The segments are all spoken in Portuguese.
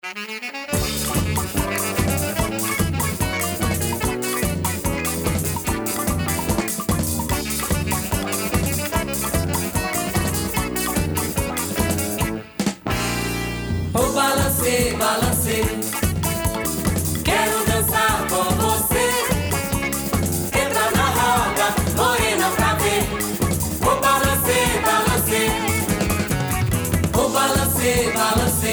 Oh, balancê, balancê, quero dançar com você. Entra na roda, morena pra ver. Oh, balancê, balancê, oh, balancê, balancê,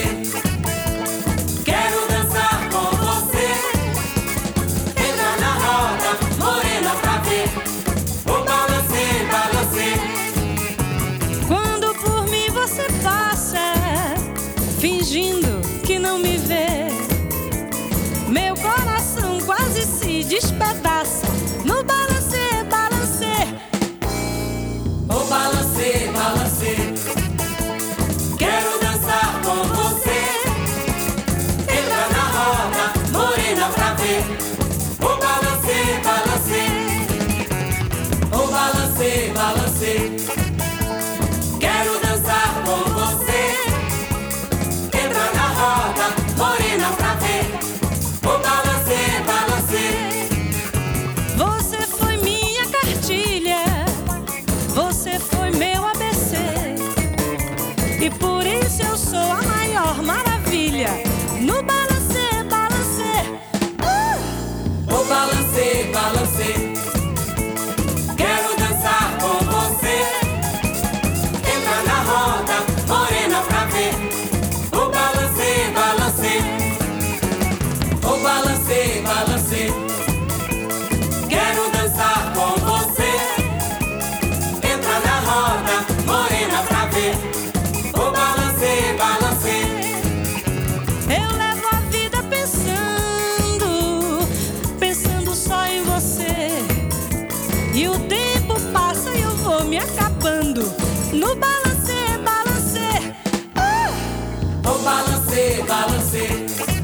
quero dançar com você. Entra na roda, morena pra ver. Oh, balancê, balancê. Quando por mim você passa, fingindo que não me vê, meu coração quase se despedaça no balancê, balancê. Oh, balancê, balancê, quero dançar com você. Entra na roda, morena pra ver. Oh, balancê, balancê, oh, balancê, balancê, quero dançar com você. Entra na roda, morena pra ver. Oh, balancê, balancê. Você foi minha cartilha, você foi meu ABC, e por isso eu sou a maior maravilha no balancê, balancê. Oh, balancê, balancê, quero dançar com você. Entra na roda, morena pra ver. Oh, balancê, balancê, oh, balancê, balancê, quero dançar com você. Entra na roda, morena pra ver. Oh, balancê, balancê. Eu levo a vida pensando, pensando só em você, e o tempo passa e eu vou me acabando no balancê, balancê. Oh, balancê, balancê,